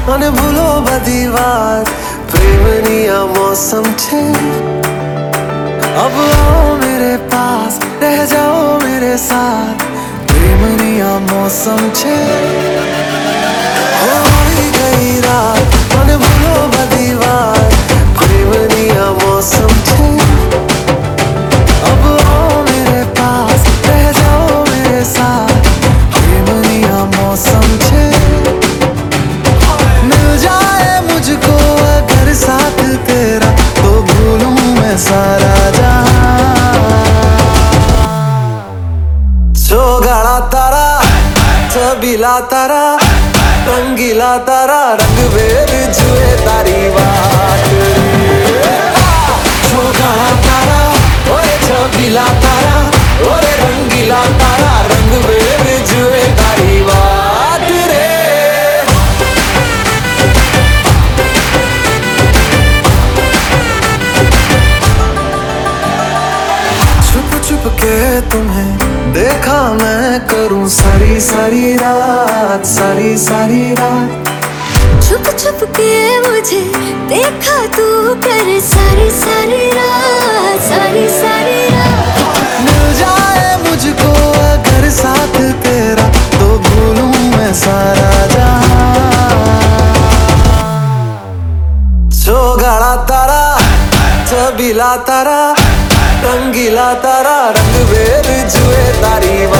અને ભૂલો બધી વાત પ્રેમની આ मौसम છે अब आओ मेरे पास रह जाओ मेरे साथ प्रेमनी आ मौसम छे होई गई रात मन भूलो बधी बात प्रेमनी आ मौसम छे अब आओ मेरे पास रह जाओ मेरे साथ प्रेमनी आ मौसम छे मिल जाए मुझको अगर साथ तेरा तो भूलूं मैं सारा गाड़ा तारा छबीला तारा रंगीला तारा रंग वेर जुए तारी बात गाड़ा तारा ओए छबीला तारा ओरे रंगीला तारा रंग वेर जुए तारी बात रे छुप छुप के तुम्हें देखा मैं करूं सारी सारी रात सारी सारी रात छुप छुप के मुझे देखा तू कर सारी सारी रात मिल जाए मुझको अगर साथ तेरा तो भूलूं मैं सारा जहां जो गाड़ा तारा छबीला तारा रंगीला तारा रंग वेर जुए तारी